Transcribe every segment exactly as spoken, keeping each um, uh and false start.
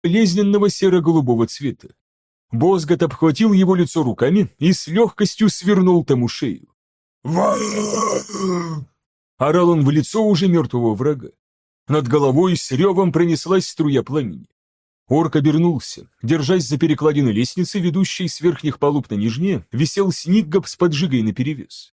болезненного серо-голубого цвета. Бозгот обхватил его лицо руками и с легкостью свернул тому шею. Орал он в лицо уже мертвого врага. Над головой с ревом пронеслась струя пламени. Орк обернулся. Держась за перекладины лестницы, ведущей с верхних палуб на нижние, висел Сниггоб с поджигой наперевес.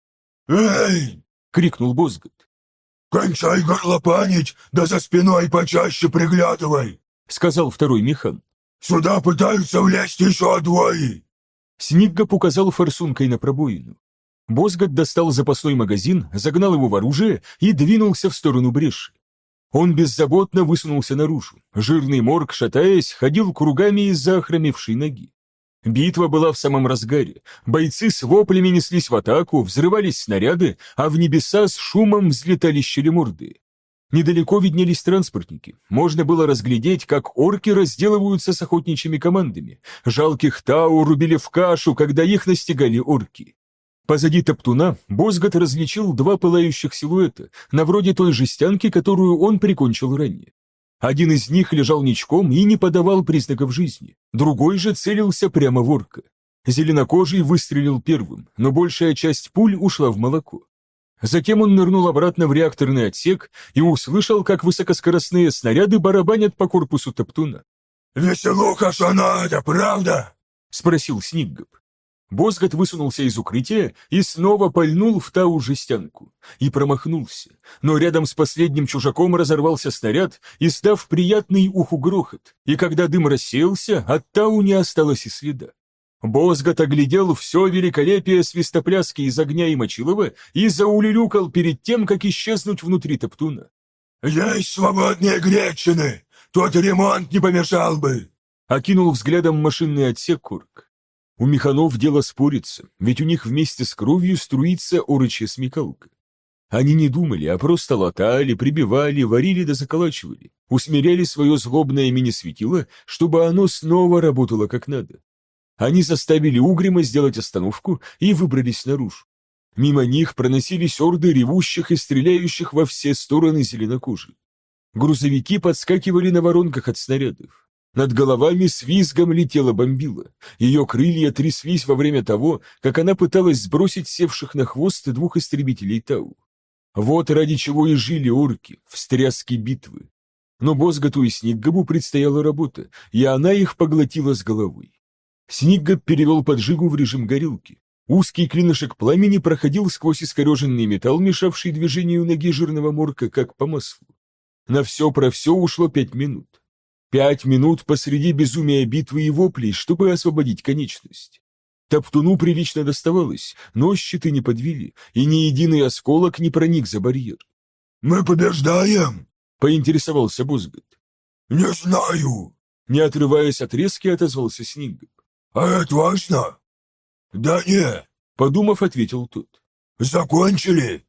«Эй!» — крикнул Бозгот. «Кончай горлопанить, да за спиной почаще приглядывай!» — сказал второй механ. «Сюда пытаются влезть еще двое!» Сниггоб указал форсункой на пробоину. Бозгот достал запасной магазин, загнал его в оружие и двинулся в сторону бреши. Он беззаботно высунулся наружу. Жирный морг, шатаясь, ходил кругами из-за охромевшей ноги. Битва была в самом разгаре. Бойцы с воплями неслись в атаку, взрывались снаряды, а в небеса с шумом взлетали щелеморды. Недалеко виднелись транспортники. Можно было разглядеть, как орки разделываются с охотничьими командами. Жалких тау рубили в кашу, когда их настигали орки. Позади топтуна Бозгот различил два пылающих силуэта, на вроде той жестянки, которую он прикончил ранее. Один из них лежал ничком и не подавал признаков жизни, другой же целился прямо в орка. Зеленокожий выстрелил первым, но большая часть пуль ушла в молоко. Затем он нырнул обратно в реакторный отсек и услышал, как высокоскоростные снаряды барабанят по корпусу топтуна. «Веселуха, что надо, правда?» — спросил Сниггоб. Бозгот высунулся из укрытия и снова пальнул в тау жестянку. И промахнулся. Но рядом с последним чужаком разорвался снаряд, издав приятный уху грохот. И когда дым рассеялся, от тау не осталось и следа. Бозгот оглядел все великолепие свистопляски из огня и мочилова и заулюлюкал перед тем, как исчезнуть внутри топтуна. «Есть свободные гречины! Тот ремонт не помешал бы!» Окинул взглядом машинный отсек орк. У механов дело спорится, ведь у них вместе с кровью струится орочья смекалка. Они не думали, а просто латали, прибивали, варили да заколачивали, усмиряли свое злобное мини-светило, чтобы оно снова работало как надо. Они заставили Угрима сделать остановку и выбрались наружу. Мимо них проносились орды ревущих и стреляющих во все стороны зеленокожих. Грузовики подскакивали на воронках от снарядов. Над головами с визгом летела бомбила. Ее крылья тряслись во время того, как она пыталась сбросить севших на хвост двух истребителей Тау. Вот ради чего и жили орки, встряски битвы. Но Бозготу и Сниггобу предстояла работа, и она их поглотила с головой. Сниггоб перевел поджигу в режим горелки. Узкий клинышек пламени проходил сквозь искореженный металл, мешавший движению ноги жирного морка, как по маслу. На все про все ушло пять минут. Пять минут посреди безумия битвы и воплей, чтобы освободить конечность. Топтуну прилично доставалось, но щиты не подвели, и ни единый осколок не проник за барьер. «Мы побеждаем?» — поинтересовался Бозгот. «Не знаю», — не отрываясь от резки, отозвался Сниггоб. «А это важно?» «Да не», — подумав, ответил тот. «Закончили?»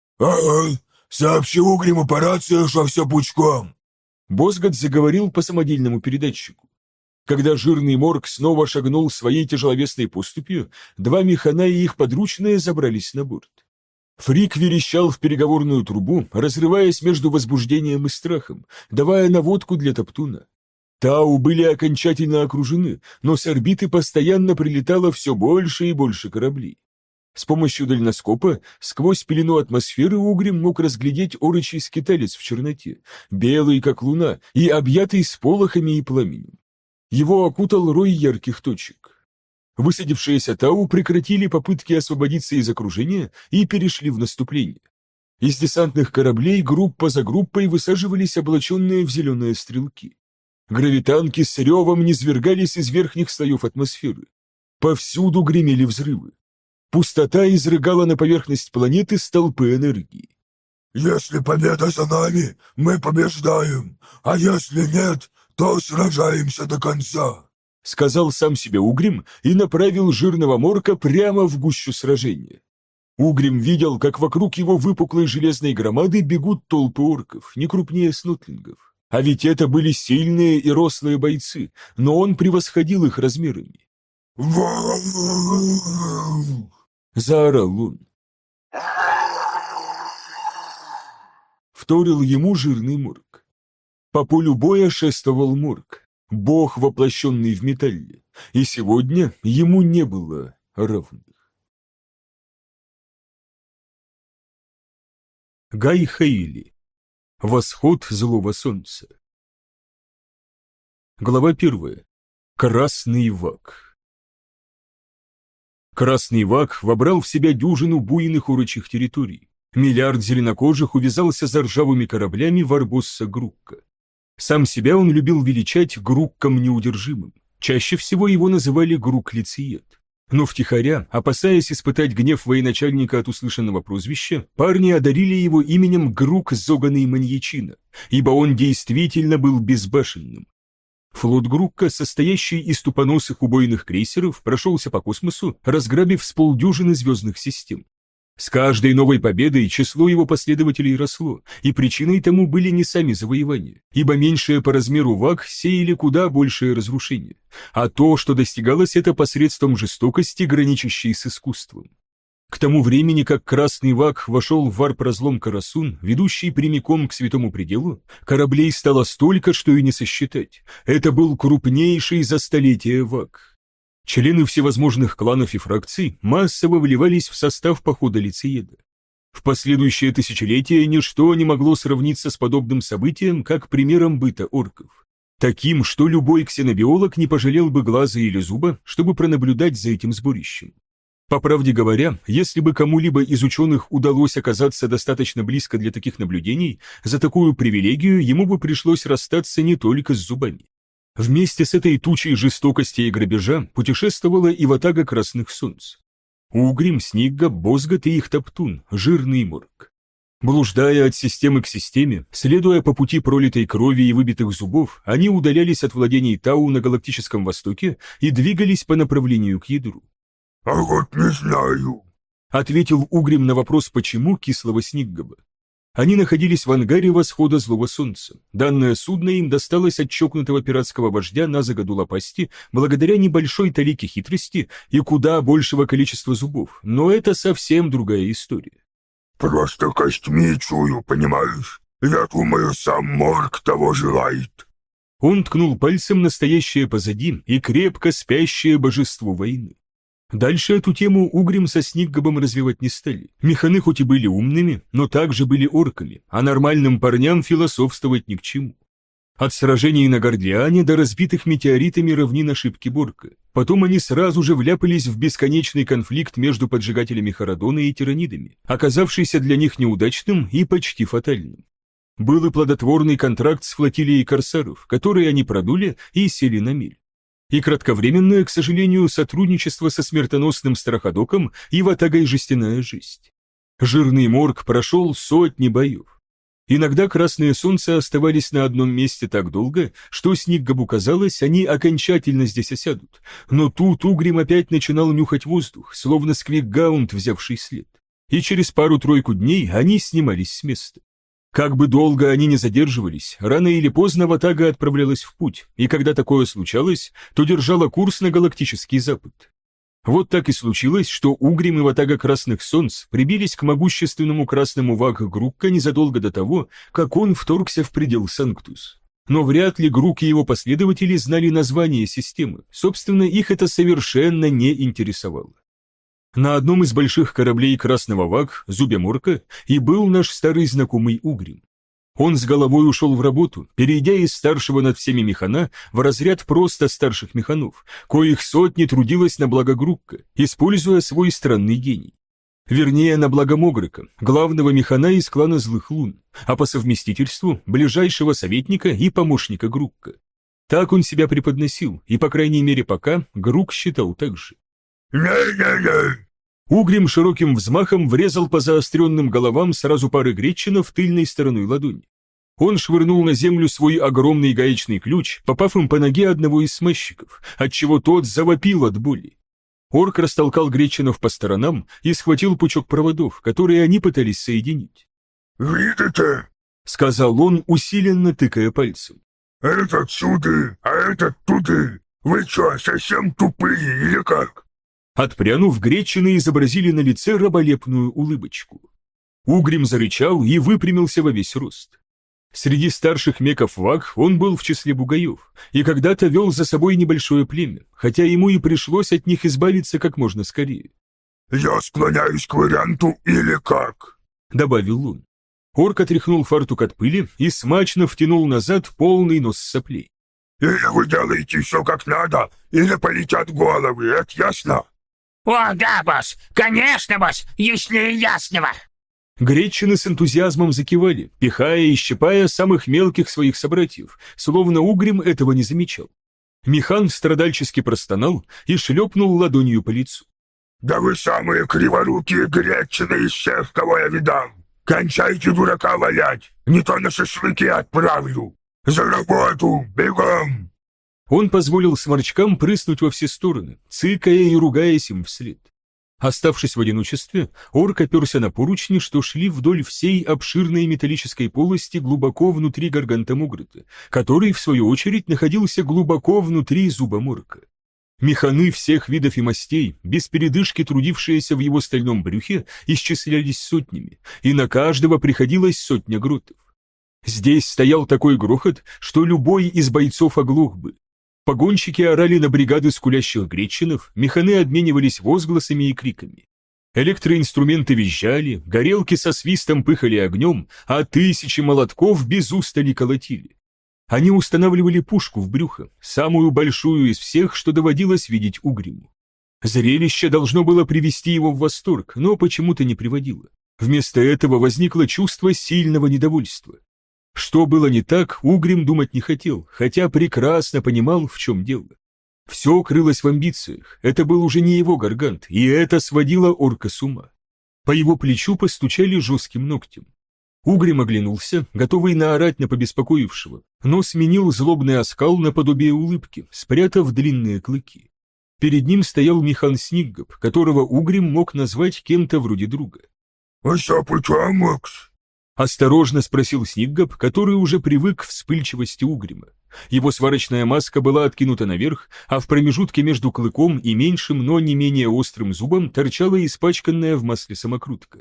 «Ага, сообщи Угриму по рации, что все пучком». Бозгот заговорил по самодельному передатчику. Когда жирный морг снова шагнул своей тяжеловесной поступью, два механа и их подручные забрались на борт. Фрик верещал в переговорную трубу, разрываясь между возбуждением и страхом, давая наводку для топтуна. Тау были окончательно окружены, но с орбиты постоянно прилетало все больше и больше кораблей. С помощью дальноскопа сквозь пелену атмосферы Угрим мог разглядеть орочий скиталец в черноте, белый как луна и объятый сполохами и пламенем. Его окутал рой ярких точек. Высадившиеся Тау прекратили попытки освободиться из окружения и перешли в наступление. Из десантных кораблей группа за группой высаживались облаченные в зеленые стрелки. Гравитанки с ревом низвергались из верхних слоев атмосферы. Повсюду гремели взрывы. Пустота изрыгала на поверхность планеты столпы энергии. «Если победа за нами, мы побеждаем, а если нет, то сражаемся до конца», — сказал сам себе Угрим и направил жирного морка прямо в гущу сражения. Угрим видел, как вокруг его выпуклой железной громады бегут толпы орков, не крупнее снотлингов. А ведь это были сильные и рослые бойцы, но он превосходил их размерами. «Вау!» — заорал он. Вторил ему жирный морг. По полю боя шествовал морг. бог, воплощенный в металле, и сегодня ему не было равных. Гай Хейли. Восход злого солнца. Глава первая. Красный Вак. Красный Вак вобрал в себя дюжину буйных урочих территорий. Миллиард зеленокожих увязался за ржавыми кораблями Варбосса Грукка. Сам себя он любил величать Грукком неудержимым. Чаще всего его называли Грук-лицеед. Но втихаря, опасаясь испытать гнев военачальника от услышанного прозвища, парни одарили его именем Грук Зоганый Маньячина, ибо он действительно был безбашенным. Флот Грукка, состоящий из тупоносых убойных крейсеров, прошелся по космосу, разграбив с полдюжины звездных систем. С каждой новой победой число его последователей росло, и причиной тому были не сами завоевания, ибо меньшие по размеру Вак сеяли куда большее разрушение, а то, что достигалось это посредством жестокости, граничащей с искусством. К тому времени, как Красный Вак вошел в варп-разлом Карасун, ведущий прямиком к Святому Пределу, кораблей стало столько, что и не сосчитать. Это был крупнейший за столетие Вак. Члены всевозможных кланов и фракций массово вливались в состав похода лицееда. В последующие тысячелетия ничто не могло сравниться с подобным событием, как примером быта орков. Таким, что любой ксенобиолог не пожалел бы глаза или зуба, чтобы пронаблюдать за этим сборищем. По правде говоря, если бы кому-либо из ученых удалось оказаться достаточно близко для таких наблюдений, за такую привилегию ему бы пришлось расстаться не только с зубами. Вместе с этой тучей жестокости и грабежа путешествовала и ватага Красных Солнц. Угрим, Снигга, Бозгат и их Топтун, жирный морг. Блуждая от системы к системе, следуя по пути пролитой крови и выбитых зубов, они удалялись от владений Тау на Галактическом Востоке и двигались по направлению к ядру. «А вот не знаю», — ответил Угрим на вопрос «почему» кислого Сниггаба. Они находились в ангаре восхода злого солнца. Данное судно им досталось от чокнутого пиратского вождя Назага Дулапасти благодаря небольшой талике хитрости и куда большего количества зубов, но это совсем другая история. «Просто костьми чую, понимаешь? Я думаю, сам морг того желает». Он ткнул пальцем настоящее позади и крепко спящее божество войны. Дальше эту тему Угрим со Сниггабом развивать не стали. Механы хоть и были умными, но также были орками, а нормальным парням философствовать ни к чему. От сражений на Гордиане до разбитых метеоритами равнин ошибки Борка. Потом они сразу же вляпались в бесконечный конфликт между поджигателями Харадона и тиранидами, оказавшийся для них неудачным и почти фатальным. Был и плодотворный контракт с флотилией корсаров, который они продули и сели на мель. И кратковременное, к сожалению, сотрудничество со смертоносным Страходоком и ватагой Жестяная Жесть. Жирный морг прошел сотни боев. Иногда Красные Солнца оставались на одном месте так долго, что Сниггабу казалось, они окончательно здесь осядут, но тут Угрим опять начинал нюхать воздух, словно сквикгаунд, взявший след. И через пару-тройку дней они снимались с места. Как бы долго они ни задерживались, рано или поздно ватага отправлялась в путь, и когда такое случалось, то держала курс на галактический запад. Вот так и случилось, что Угрим и ватага Красных Солнц прибились к могущественному красному Вак Грукка незадолго до того, как он вторгся в предел Санктус. Но вряд ли Грук и его последователи знали название системы, собственно, их это совершенно не интересовало. На одном из больших кораблей Красного Вак, Зубя Морка, и был наш старый знакомый Угрим. Он с головой ушел в работу, перейдя из старшего над всеми механа в разряд просто старших механов, коих сотни трудилось на благо Грукка, используя свой странный гений. Вернее, на благо Могрека, главного механа из клана Злых Лун, а по совместительству ближайшего советника и помощника Грукка. Так он себя преподносил, и, по крайней мере пока, Грук считал так же. «Не-не-не!» Угрим широким взмахом врезал по заостренным головам сразу пары гречинов тыльной стороной ладони. Он швырнул на землю свой огромный гаечный ключ, попав им по ноге одного из смазчиков, отчего тот завопил от боли. Орк растолкал гречинов по сторонам и схватил пучок проводов, которые они пытались соединить. «Видите?» — сказал он, усиленно тыкая пальцем. «Этот сюда, а этот туда. Вы что, совсем тупые или как?» Отпрянув, гречины изобразили на лице раболепную улыбочку. Угрим зарычал и выпрямился во весь рост. Среди старших меков ваг он был в числе бугаев, и когда-то вел за собой небольшое племя, хотя ему и пришлось от них избавиться как можно скорее. «Я склоняюсь к варианту или как?» — добавил он. Орк отряхнул фартук от пыли и смачно втянул назад полный нос соплей. «Или вы делаете все как надо, или полетят головы, это ясно?» «О, да, босс! Конечно, босс! Яснее ясного!» Гречины с энтузиазмом закивали, пихая и щипая самых мелких своих собратьев, словно Угрим этого не замечал. Михан страдальчески простонал и шлепнул ладонью по лицу. «Да вы самые криворукие гречины из всех, кого я видал! Кончайте дурака валять, не то на шашлыки отправлю! За работу, бегом!» Он позволил сморчкам прыснуть во все стороны, цыкая и ругаясь им вслед. Оставшись в одиночестве, орк оперся на поручни, что шли вдоль всей обширной металлической полости глубоко внутри гарганта Муграта, который, в свою очередь, находился глубоко внутри зуба морка. Механы всех видов и мастей, без передышки трудившиеся в его стальном брюхе, исчислялись сотнями, и на каждого приходилось сотня гротов. Здесь стоял такой грохот, что любой из бойцов оглох бы. Погонщики орали на бригады скулящих гречинов, механы обменивались возгласами и криками. Электроинструменты визжали, горелки со свистом пыхали огнем, а тысячи молотков без устали колотили. Они устанавливали пушку в брюхо, самую большую из всех, что доводилось видеть Угриму. Зрелище должно было привести его в восторг, но почему-то не приводило. Вместо этого возникло чувство сильного недовольства. Что было не так, Угрим думать не хотел, хотя прекрасно понимал, в чем дело. Все крылось в амбициях, это был уже не его гаргант, и это сводило орка с ума. По его плечу постучали жестким ногтем. Угрим оглянулся, готовый наорать на побеспокоившего, но сменил злобный оскал наподобие улыбки, спрятав длинные клыки. Перед ним стоял Михан Сниггоп, которого Угрим мог назвать кем-то вроде друга. «А что, почему, Макс?» — осторожно спросил Сниггоп, который уже привык к вспыльчивости Угрима. Его сварочная маска была откинута наверх, а в промежутке между клыком и меньшим, но не менее острым зубом торчала испачканная в масле самокрутка.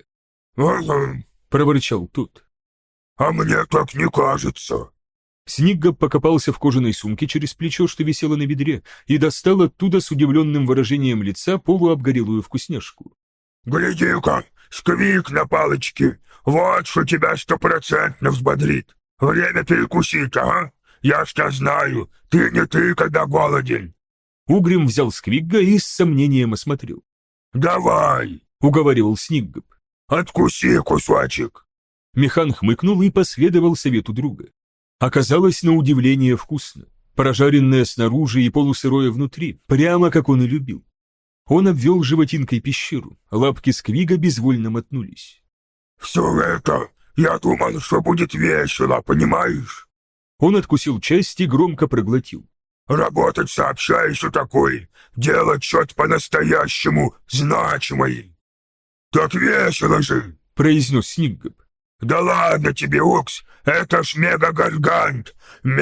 «Ага», — проворчал тот. «А мне так не кажется». Сниггоп покопался в кожаной сумке через плечо, что висело на бедре, и достал оттуда с удивленным выражением лица полуобгорелую вкусняшку. «Гляди-ка, сквик на палочке, вот что тебя стопроцентно взбодрит. Время перекусить, ага? Я ж тебя знаю, ты не ты, когда голоден». Угрим взял сквигга и с сомнением осмотрел. «Давай», — уговаривал Сниггоп. «Откуси кусочек». Михан хмыкнул и последовал совету друга. Оказалось на удивление вкусно, прожаренное снаружи и полусырое внутри, прямо как он и любил. Он обвел животинкой пещеру, лапки сквига безвольно мотнулись. «Все это, я думал, что будет весело, понимаешь?» Он откусил часть и громко проглотил. «Работать сообща еще такой, делать что-то по-настоящему значимое». «Так весело же!» — произнес Сниггоп. «Да ладно тебе, Укс, это ж мега-гаргант!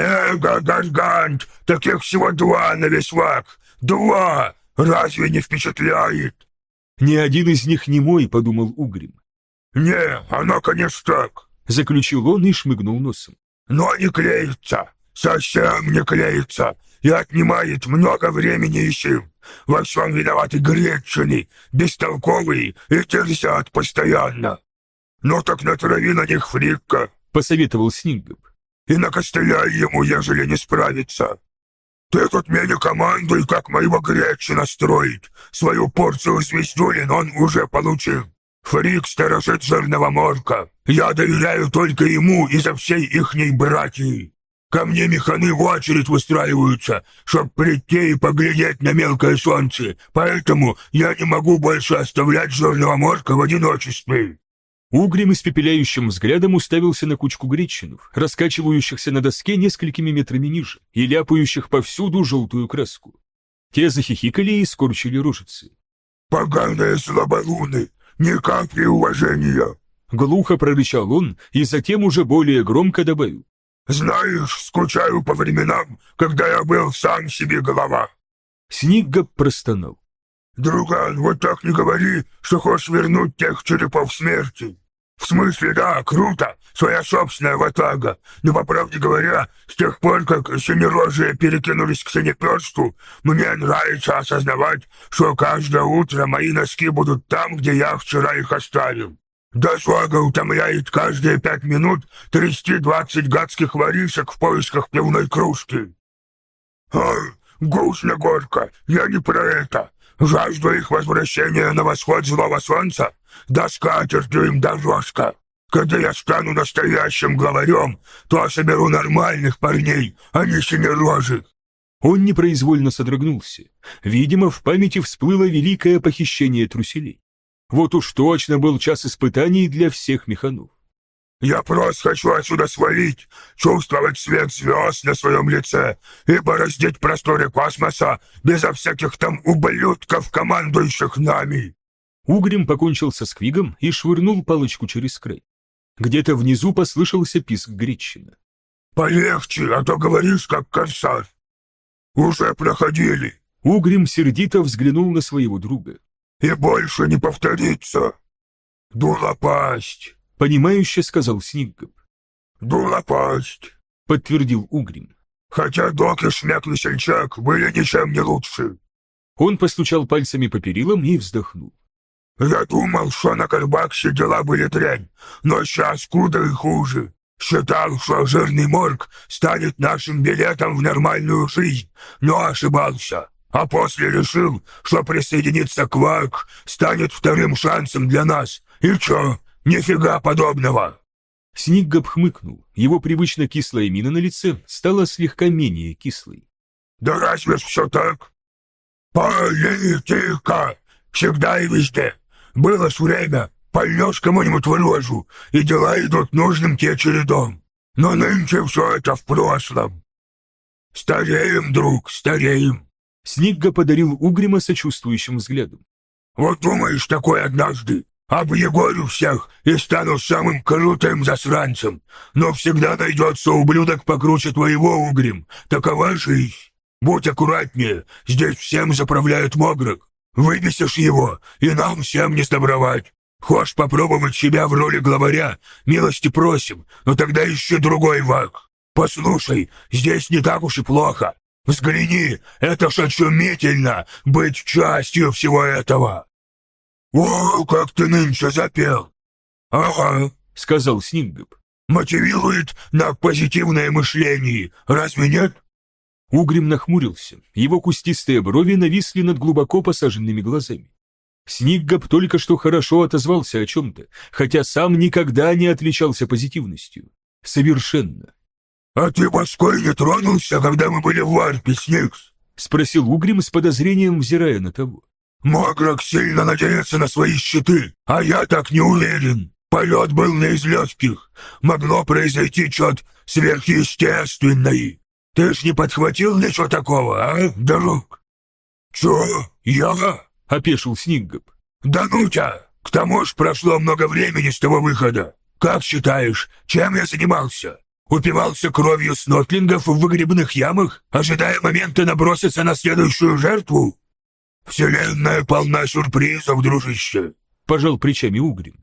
Мега-гаргант! Таких всего два на весь ваг! Два! Разве не впечатляет?» «Ни один из них не мой», — подумал Угрим. «Не, оно, конечно, так», — заключил он и шмыгнул носом. «Но не клеится, совсем не клеится, и отнимает много времени и сил. Во всем виноваты гречины, бестолковые и терзят постоянно. Ну так натрави на них фрикка», — посоветовал Сниггоп. «И накостыляй ему, ежели не справится. Ты тут мне не командуй, как моего гречина строить. Свою порцию звездулин он уже получил. Фрик сторожит жирного морка. Я доверяю только ему из-за всей ихней братьи. Ко мне механы в очередь выстраиваются, чтоб прийти и поглядеть на мелкое солнце, поэтому я не могу больше оставлять жирного морка в одиночестве». Угрим испепеляющим взглядом уставился на кучку гречинов, раскачивающихся на доске несколькими метрами ниже и ляпающих повсюду желтую краску. Те захихикали и скорчили рожицы. «Поганые слаболуны! Ни капли уважения!» Глухо прорычал он и затем уже более громко добавил. «Знаешь, скучаю по временам, когда я был сам себе голова». Сниггоп простонал. «Друган, вот так не говори, что хочешь вернуть тех черепов смерти. В смысле, да, круто, своя собственная ватага. Но, по правде говоря, с тех пор, как синерожие перекинулись к синеперсту, мне нравится осознавать, что каждое утро мои носки будут там, где я вчера их оставил. Досуга утомляет каждые пять минут трясти двадцать гадских воришек в поисках пивной кружки. Ай, грустно горько, я не про это. Жажду их возвращения на восход злого солнца, да скатертью им дорожка. Когда я стану настоящим главарем, то соберу нормальных парней, а не синерожих. Он непроизвольно содрогнулся. Видимо, в памяти всплыло великое похищение труселей. Вот уж точно был час испытаний для всех механов. Я просто хочу отсюда свалить, чувствовать свет звезд на своем лице и бороздить просторы космоса безо всяких там ублюдков, командующих нами. Угрим покончил со сквигом и швырнул палочку через край. Где-то внизу послышался писк Гречина. «Полегче, а то говоришь, как корсар. Уже проходили». Угрим сердито взглянул на своего друга. «И больше не повторится. Дулопасть». Понимающе сказал Сниггоп. «Дулопасть», — подтвердил Угрим. «Хотя Док и Шмяк-Весельчак были ничем не лучше». Он постучал пальцами по перилам и вздохнул. «Я думал, что на Карбаксе дела были дрянь, но сейчас куда и хуже. Считал, что жирный морг станет нашим билетом в нормальную жизнь, но ошибался. А после решил, что присоединиться к ВАК станет вторым шансом для нас. И чё? Нифига подобного!» Сниггоп хмыкнул. Его привычно кислая мина на лице стала слегка менее кислой. «Да разве ж все так? Политика! Всегда и везде. Было ж время, пальнешь кому-нибудь в рожу, и дела идут нужным те чередом. Но нынче все это в прошлом. Стареем, друг, стареем». Сниггоп подарил Угрима сочувствующим взглядом. «Вот думаешь, такой однажды, объегорю всех и стану самым крутым засранцем, но всегда найдется ублюдок покруче твоего, Угрим. Такова жизнь. Будь аккуратнее, здесь всем заправляет Могрок. Выбесишь его, и нам всем не сдобровать. Хочешь попробовать себя в роли главаря? Милости просим, но тогда ищи другой ВАК. Послушай, здесь не так уж и плохо. Взгляни, это ж очумительно быть частью всего этого». «О, как ты нынче запел!» «Ага», — сказал Сниггоп. «Мотивирует на позитивное мышление, разве нет?» Угрим нахмурился, его кустистые брови нависли над глубоко посаженными глазами. Сниггоп только что хорошо отозвался о чем-то, хотя сам никогда не отличался позитивностью. Совершенно. «А ты башкой не тронулся, когда мы были в варпе, Сникс?» — спросил Угрим с подозрением, взирая на того. «Могрок сильно надеется на свои щиты, а я так не уверен. Полет был не из легких. Могло произойти что-то сверхъестественное. Ты ж не подхватил ничего такого, а, друг?» «Чё? Я?» — опешил Сниггоп. «Да ну тебя! К тому ж прошло много времени с того выхода. Как считаешь, чем я занимался? Упивался кровью снотлингов в выгребных ямах, ожидая момента наброситься на следующую жертву? Вселенная полна сюрпризов, дружище!» — пожал плечами Угрим.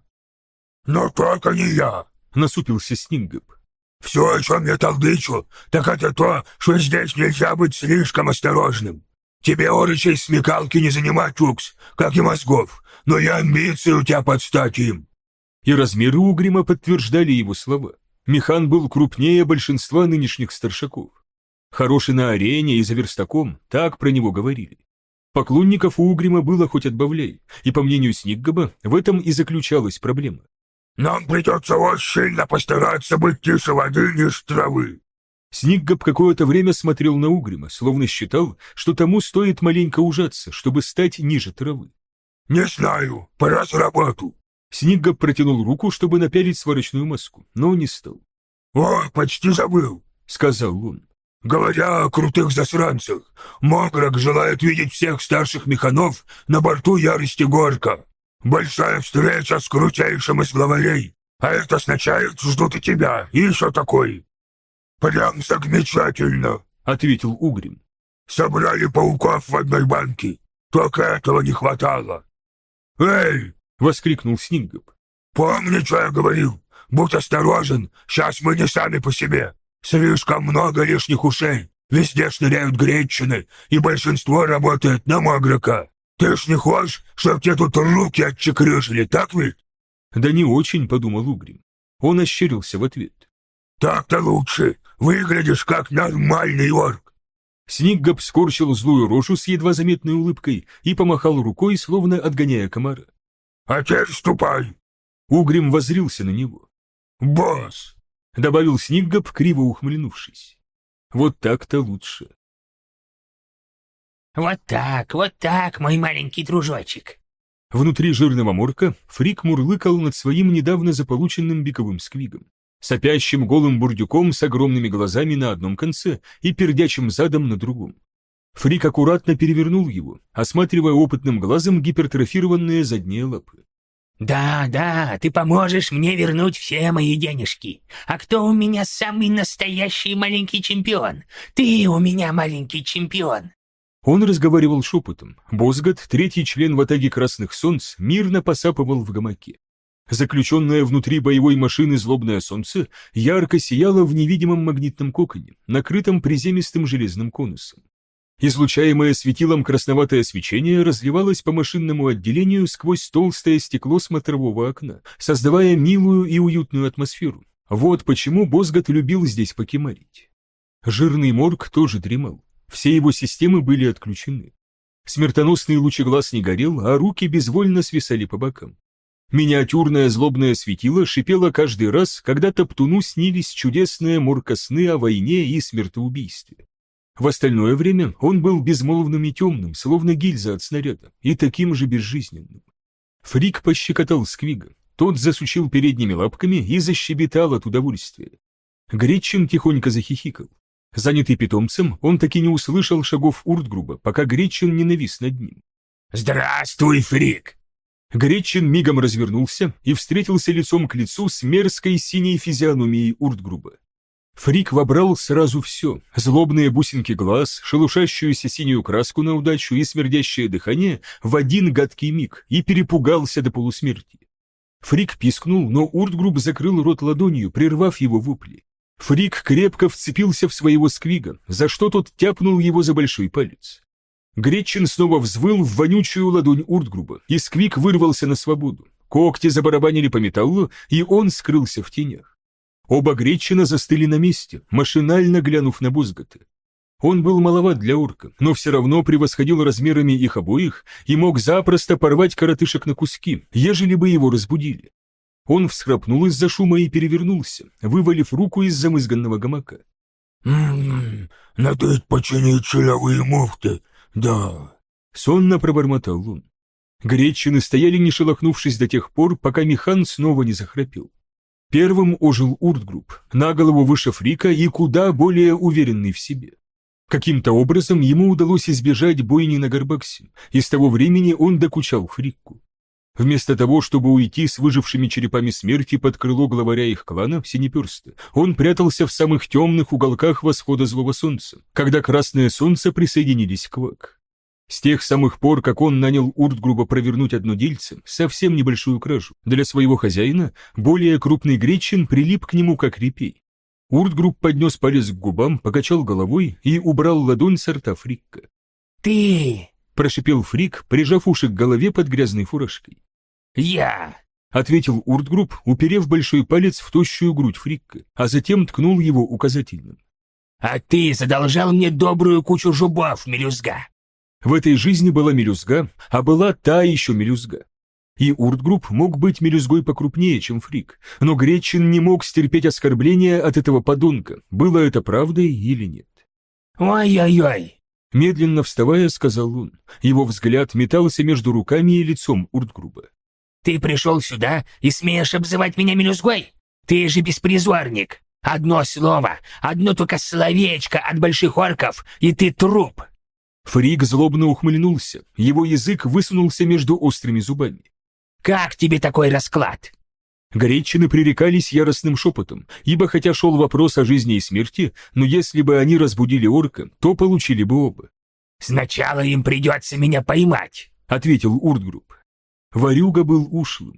«Но только не я!» — насупился Сниггоп. «Все, о чем я толдычу, так это то, что здесь нельзя быть слишком осторожным. Тебе орочей смекалки не занимать, Укс, как и мозгов, но и амбиции у тебя под стать им». И размеры Угрима подтверждали его слова. Механ был крупнее большинства нынешних старшаков. Хороший на арене и за верстаком, так про него говорили. Поклонников у Угрима было хоть отбавляй, и, по мнению Сниггоба, в этом и заключалась проблема. «Нам придется очень сильно постараться быть тише воды, ниже травы». Сниггоп какое-то время смотрел на Угрима, словно считал, что тому стоит маленько ужаться, чтобы стать ниже травы. «Не знаю, пора за работу». Сниггоп протянул руку, чтобы напялить сварочную маску, но не стал. «О, почти забыл», — сказал он. «Говоря о крутых засранцах, Могрок желает видеть всех старших механов на борту Ярости Горка. Большая встреча с крутейшим из главарей, а это означает, ждут и тебя, и еще такой». «Прям замечательно», — ответил Угрим. «Собрали пауков в одной банке, только этого не хватало». «Эй!» — воскликнул Сниггоп. Помни, что я говорил. Будь осторожен, сейчас мы не сами по себе. Слишком много лишних ушей. Везде шныряют гречины, и большинство работает на Маграка. Ты ж не хочешь, чтоб тебе тут руки отчекрыжили, так ведь?» «Да не очень», — подумал Угрим. Он ощерился в ответ. «Так-то лучше. Выглядишь как нормальный орк». Сниггоп скорчил злую рожу с едва заметной улыбкой и помахал рукой, словно отгоняя комара. «А теперь ступай». Угрим воззрился на него. «Босс», — добавил Сниггоп, криво ухмыльнувшись. «Вот так-то лучше». Вот так, вот так, мой маленький дружочек. Внутри жирного морка Фрик мурлыкал над своим недавно заполученным биковым сквигом, сопящим голым бурдюком с огромными глазами на одном конце и пердячим задом на другом. Фрик аккуратно перевернул его, осматривая опытным глазом гипертрофированные задние лапы. Да, да, ты поможешь мне вернуть все мои денежки. А кто у меня самый настоящий маленький чемпион? Ты у меня маленький чемпион. Он разговаривал шепотом. Бозгот, третий член ватаги Красных Солнц, мирно посапывал в гамаке. Заключенное внутри боевой машины злобное солнце ярко сияло в невидимом магнитном коконе, накрытом приземистым железным конусом. Излучаемое светилом красноватое свечение разливалось по машинному отделению сквозь толстое стекло смотрового окна, создавая милую и уютную атмосферу. Вот почему Бозгот любил здесь покемарить. Жирный морг тоже дремал. Все его системы были отключены. Смертоносный лучеглаз не горел, а руки безвольно свисали по бокам. Миниатюрное злобное светило шипело каждый раз, когда Топтуну снились чудесные моркосны о войне и смертоубийстве. В остальное время он был безмолвным и темным, словно гильза от снаряда, и таким же безжизненным. Фрик пощекотал сквига. Тот засучил передними лапками и защебетал от удовольствия. Гречин тихонько захихикал. Занятый питомцем, он таки не услышал шагов Уртгруба, пока Гречин не навис над ним. «Здравствуй, Фрик!» Гречин мигом развернулся и встретился лицом к лицу с мерзкой синей физиономией Уртгруба. Фрик вобрал сразу все — злобные бусинки глаз, шелушащуюся синюю краску на удачу и смердящее дыхание в один гадкий миг и перепугался до полусмерти. Фрик пискнул, но Уртгруб закрыл рот ладонью, прервав его вопли. Фрик крепко вцепился в своего сквига, за что тот тяпнул его за большой палец. Гречин снова взвыл в вонючую ладонь Уртгруба, и сквиг вырвался на свободу. Когти забарабанили по металлу, и он скрылся в тенях. Оба Гречина застыли на месте, машинально глянув на Бозгота. Он был маловат для орка, но все равно превосходил размерами их обоих и мог запросто порвать коротышек на куски, ежели бы его разбудили. Он всхрапнул из-за шума и перевернулся, вывалив руку из замызганного гамака. «М-м, надо починить шеловые муфты, да». Сонно пробормотал он. Гречины стояли, не шелохнувшись до тех пор, пока механ снова не захрапел. Первым ожил Уртгруб, на голову выше Фрика и куда более уверенный в себе. Каким-то образом ему удалось избежать бойни на Горбаксе, и с того времени он докучал Фрикку. Вместо того, чтобы уйти с выжившими черепами смерти под крыло главаря их клана, Синеперста, он прятался в самых темных уголках восхода злого солнца, когда красное солнце присоединились к Вак. С тех самых пор, как он нанял Уртгруба провернуть одно дельце, совсем небольшую кражу, для своего хозяина, более крупный Гречин прилип к нему как репей. Уртгруб поднес палец к губам, покачал головой и убрал ладонь с рта Фрикка. «Ты!» – прошипел Фрик, прижав уши к голове под грязной фуражкой. «Я!» — ответил Уртгруб, уперев большой палец в тощую грудь Фрикка, а затем ткнул его указательным. «А ты задолжал мне добрую кучу жубов, мелюзга!» В этой жизни была мелюзга, а была та еще мелюзга. И Уртгруб мог быть мелюзгой покрупнее, чем Фрик, но Гречин не мог стерпеть оскорбления от этого подонка, было это правдой или нет. «Ой-ой-ой!» Медленно вставая, сказал он. Его взгляд метался между руками и лицом Уртгруба. «Ты пришел сюда и смеешь обзывать меня мелюзгой? Ты же беспризорник! Одно слово, одно только словечко от больших орков, и ты труп!» Фрик злобно ухмыльнулся, его язык высунулся между острыми зубами. «Как тебе такой расклад?» Гречины пререкались яростным шепотом, ибо хотя шел вопрос о жизни и смерти, но если бы они разбудили орка, то получили бы оба. «Сначала им придется меня поймать», — ответил Уртгруб. Ворюга был ушлым.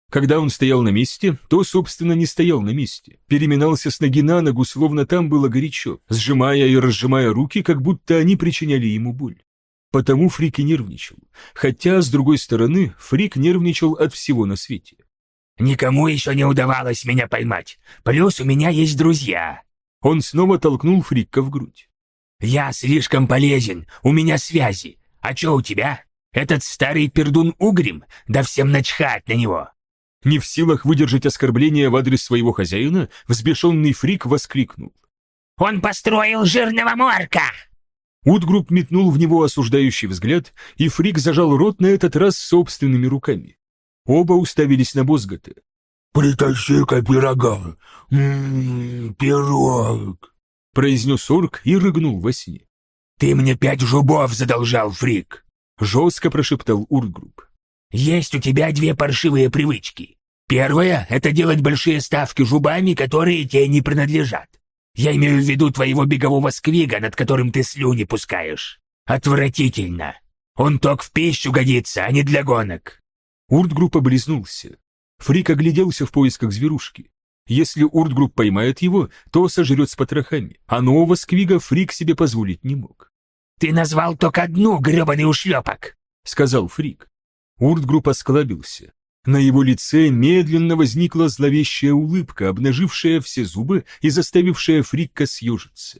Когда он стоял на месте, то, собственно, не стоял на месте. Переминался с ноги на ногу, словно там было горячо, сжимая и разжимая руки, как будто они причиняли ему боль. Потому Фрик и нервничал. Хотя, с другой стороны, Фрик нервничал от всего на свете. «Никому еще не удавалось меня поймать. Плюс у меня есть друзья». Он снова толкнул Фрикка в грудь. «Я слишком полезен, у меня связи. А что у тебя? Этот старый пердун Угрим? Да всем начхать на него». Не в силах выдержать оскорбления в адрес своего хозяина, взбешенный Фрик воскликнул. «Он построил жирного морка!» Утгруб метнул в него осуждающий взгляд, и Фрик зажал рот на этот раз собственными руками. Оба уставились на Бозгота. «Притащи-ка пирога! Ммм, пирог!» произнес орк и рыгнул во сне. «Ты мне пять жубов задолжал, Фрик!» жестко прошептал Уртгруб. «Есть у тебя две паршивые привычки. Первая — это делать большие ставки жубами, которые тебе не принадлежат. Я имею в виду твоего бегового сквига, над которым ты слюни пускаешь. Отвратительно. Он ток в пищу годится, а не для гонок». Уртгруб облизнулся. Фрик огляделся в поисках зверушки. Если Уртгруб поймает его, то сожрет с потрохами, а нового сквига Фрик себе позволить не мог. «Ты назвал только одну, гребаный ушлепок», — сказал Фрик. Уртгруб осклабился. На его лице медленно возникла зловещая улыбка, обнажившая все зубы и заставившая Фрикка съежиться.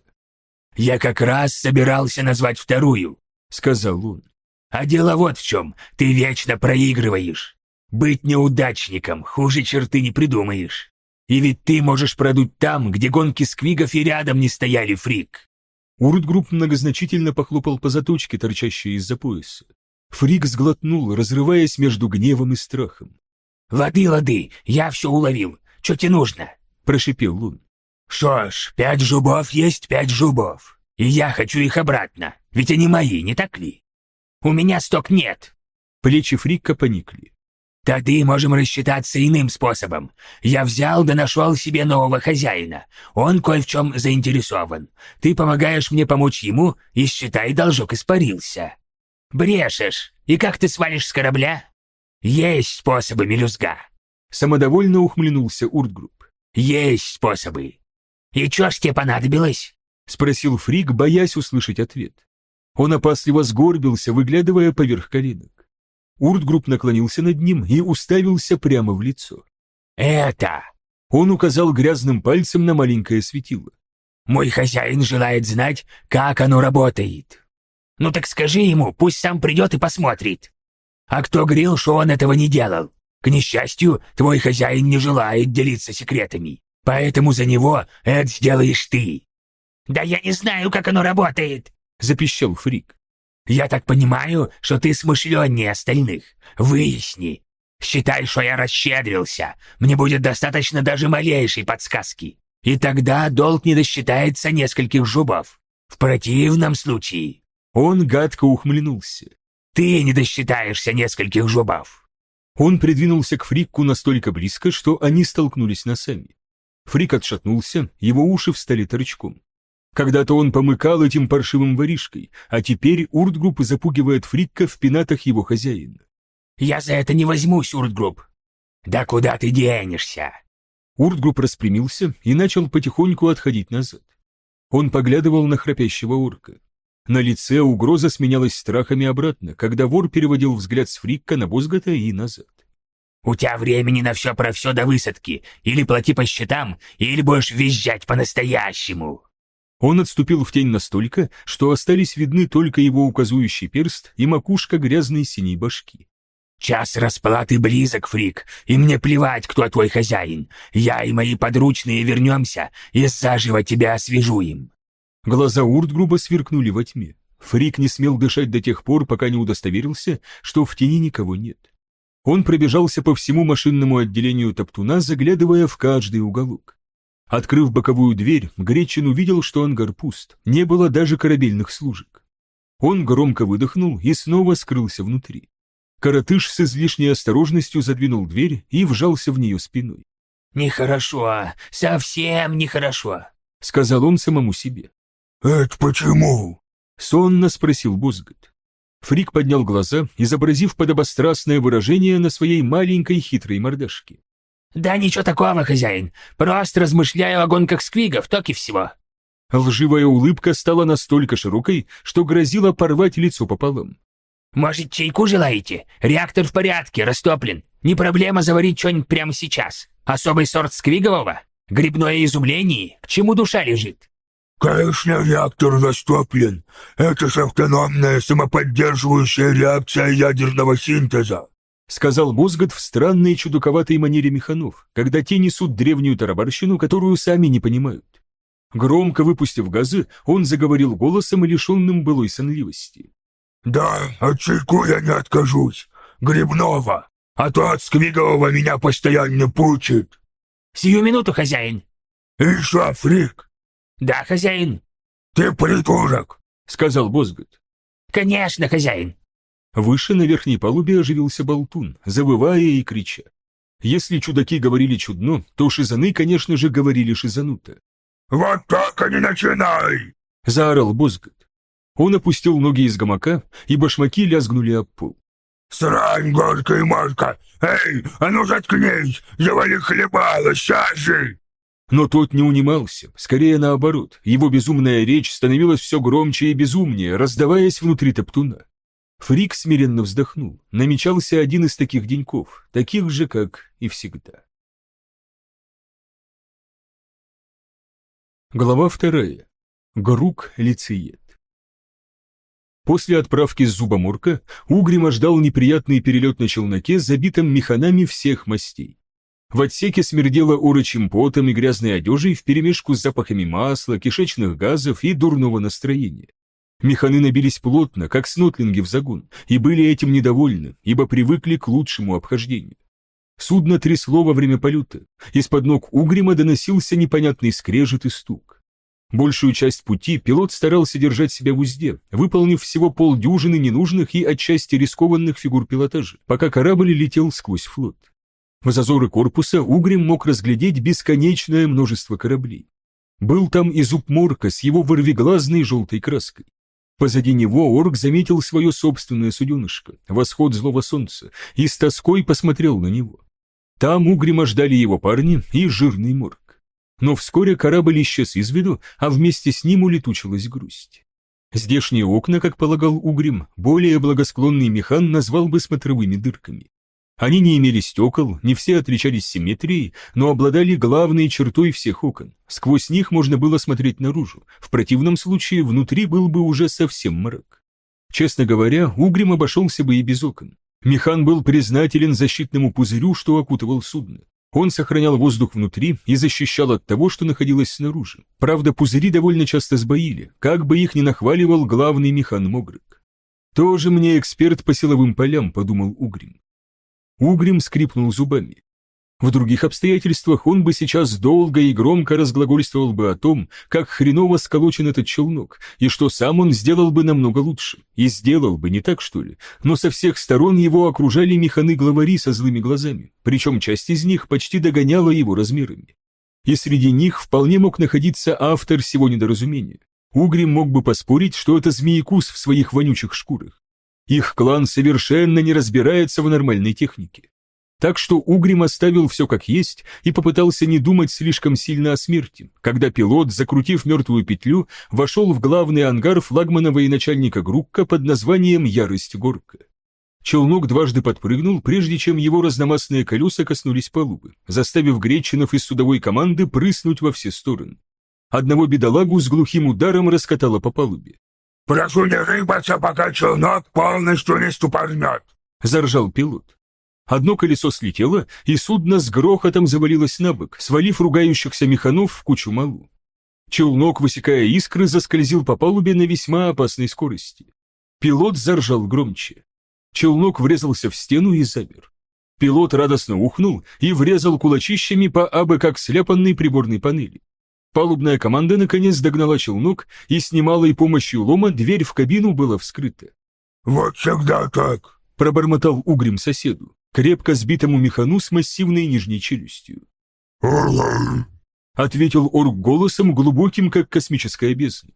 «Я как раз собирался назвать вторую», — сказал он. «А дело вот в чем, ты вечно проигрываешь. Быть неудачником хуже черты не придумаешь. И ведь ты можешь продуть там, где гонки сквигов и рядом не стояли, Фрик». Уртгруб многозначительно похлопал по заточке, торчащей из-за пояса. Фрик сглотнул, разрываясь между гневом и страхом. «Лады, лады, я все уловил. Что тебе нужно?» — прошипел он. «Шо ж, пять жубов есть пять жубов. И я хочу их обратно, ведь они мои, не так ли? У меня сток нет». Плечи Фрикка поникли. «Тогда можем рассчитаться иным способом. Я взял да нашел себе нового хозяина. Он кое в чем заинтересован. Ты помогаешь мне помочь ему, и, считай, должок испарился. Брешешь. И как ты свалишь с корабля? Есть способы, мелюзга». Самодовольно ухмыльнулся Уртгруб. «Есть способы. И чё ж тебе понадобилось?» Спросил Фрик, боясь услышать ответ. Он опасливо сгорбился, выглядывая поверх коленок. Уртгруб наклонился над ним и уставился прямо в лицо. «Это...» Он указал грязным пальцем на маленькое светило. «Мой хозяин желает знать, как оно работает. Ну так скажи ему, пусть сам придет и посмотрит. А кто говорил, что он этого не делал? К несчастью, твой хозяин не желает делиться секретами, поэтому за него это сделаешь ты». «Да я не знаю, как оно работает», — запищал Фрик. «Я так понимаю, что ты смышленнее остальных. Выясни. Считай, что я расщедрился. Мне будет достаточно даже малейшей подсказки. И тогда долг не досчитается нескольких жубов. В противном случае...» Он гадко ухмыльнулся. «Ты не досчитаешься нескольких жубов». Он придвинулся к Фрикку настолько близко, что они столкнулись носами. Фрик отшатнулся, его уши встали торчком. Когда-то он помыкал этим паршивым воришкой, а теперь Уртгруб запугивает Фрикка в пенатах его хозяина. «Я за это не возьмусь, Уртгруб». «Да куда ты денешься?» Уртгруб распрямился и начал потихоньку отходить назад. Он поглядывал на храпящего орка. На лице угроза сменялась страхами обратно, когда вор переводил взгляд с Фрикка на Бозгота и назад. «У тебя времени на все про все до высадки. Или плати по счетам, или будешь визжать по-настоящему». Он отступил в тень настолько, что остались видны только его указующий перст и макушка грязной синей башки. «Час расплаты близок, Фрик, и мне плевать, кто твой хозяин. Я и мои подручные вернемся и заживо тебя освежуем». Глаза Уртгруба сверкнули во тьме. Фрик не смел дышать до тех пор, пока не удостоверился, что в тени никого нет. Он пробежался по всему машинному отделению Топтуна, заглядывая в каждый уголок. Открыв боковую дверь, Гречин увидел, что ангар пуст, не было даже корабельных служек. Он громко выдохнул и снова скрылся внутри. Коротыш с излишней осторожностью задвинул дверь и вжался в нее спиной. «Нехорошо, совсем нехорошо», — сказал он самому себе. «Это почему?» — сонно спросил Бозгот. Фрик поднял глаза, изобразив подобострастное выражение на своей маленькой хитрой мордашке. «Да ничего такого, хозяин. Просто размышляю о гонках сквигов, так и всего». Лживая улыбка стала настолько широкой, что грозила порвать лицо пополам. «Может, чайку желаете? Реактор в порядке, растоплен. Не проблема заварить что-нибудь прямо сейчас. Особый сорт сквигового? Грибное изумление? К чему душа лежит?» «Конечно, реактор растоплен. Это же автономная самоподдерживающая реакция ядерного синтеза», сказал Бозгот в странной чудаковатой манере механов, когда те несут древнюю тарабарщину, которую сами не понимают. Громко выпустив газы, он заговорил голосом, лишенным былой сонливости. «Да, от чайку я не откажусь. Грибного. А то от сквигового меня постоянно пучит». «Сию минуту, хозяин». «И что, Фрик?» «Да, хозяин». «Ты придурок», — сказал Бозгот. «Конечно, хозяин». Выше на верхней палубе оживился болтун, завывая и крича. Если чудаки говорили чудно, то шизаны, конечно же, говорили шизануто. «Вот так и не начинай!» — заорал Бозгот. Он опустил ноги из гамака, и башмаки лязгнули об пол. «Срань, горькая морка! Эй, а ну заткнись! Завали хлебало, сейчас же!» Но тот не унимался, скорее наоборот, его безумная речь становилась все громче и безумнее, раздаваясь внутри топтуна. Фрик смиренно вздохнул, намечался один из таких деньков, таких же, как и всегда. Глава вторая. Грук-лицеед. После отправки с Зубоморка Угрима ждал неприятный перелет на челноке, забитом механами всех мастей. В отсеке смердело орочим потом и грязной одежей вперемешку с запахами масла, кишечных газов и дурного настроения. Механы набились плотно, как снотлинги в загон, и были этим недовольны, ибо привыкли к лучшему обхождению. Судно трясло во время полета, из-под ног Угрима доносился непонятный скрежет и стук. Большую часть пути пилот старался держать себя в узде, выполнив всего полдюжины ненужных и отчасти рискованных фигур пилотажа, пока корабль летел сквозь флот. В зазоры корпуса Угрим мог разглядеть бесконечное множество кораблей. Был там и зуб Морка с его ворвиглазной желтой краской. Позади него орк заметил свое собственное суденышко, восход злого солнца, и с тоской посмотрел на него. Там Угрима ждали его парни и жирный Морк. Но вскоре корабль исчез из виду, а вместе с ним улетучилась грусть. Здешние окна, как полагал Угрим, более благосклонный механ назвал бы смотровыми дырками. Они не имели стекол, не все отличались симметрией, но обладали главной чертой всех окон. Сквозь них можно было смотреть наружу, в противном случае внутри был бы уже совсем мрак. Честно говоря, Угрим обошелся бы и без окон. Механ был признателен защитному пузырю, что окутывал судно. Он сохранял воздух внутри и защищал от того, что находилось снаружи. Правда, пузыри довольно часто сбоили, как бы их ни нахваливал главный механ Могрек. «Тоже мне эксперт по силовым полям», — подумал Угрим. Угрим скрипнул зубами. В других обстоятельствах он бы сейчас долго и громко разглагольствовал бы о том, как хреново сколочен этот челнок, и что сам он сделал бы намного лучше. И сделал бы, не так что ли? Но со всех сторон его окружали механы-главари со злыми глазами, причем часть из них почти догоняла его размерами. И среди них вполне мог находиться автор всего недоразумения. Угрим мог бы поспорить, что это змеекус в своих вонючих шкурах. Их клан совершенно не разбирается в нормальной технике. Так что Угрим оставил все как есть и попытался не думать слишком сильно о смерти, когда пилот, закрутив мертвую петлю, вошел в главный ангар флагмана военачальника Грукка под названием «Ярость Горка». Челнок дважды подпрыгнул, прежде чем его разномастные колеса коснулись палубы, заставив гречинов из судовой команды прыснуть во все стороны. Одного бедолагу с глухим ударом раскатало по палубе. «Прошу не рыбаться, пока челнок полностью не ступорнет», — заржал пилот. Одно колесо слетело, и судно с грохотом завалилось на бок, свалив ругающихся механов в кучу малу. Челнок, высекая искры, заскользил по палубе на весьма опасной скорости. Пилот заржал громче. Челнок врезался в стену и замер. Пилот радостно ухнул и врезал кулачищами по абы как сляпанной приборной панели. Палубная команда наконец догнала челнок, и с немалой помощью лома дверь в кабину была вскрыта. «Вот всегда так», — пробормотал Угрим соседу, крепко сбитому механу с массивной нижней челюстью. «Ага», — ответил орк голосом, глубоким, как космическая бездна.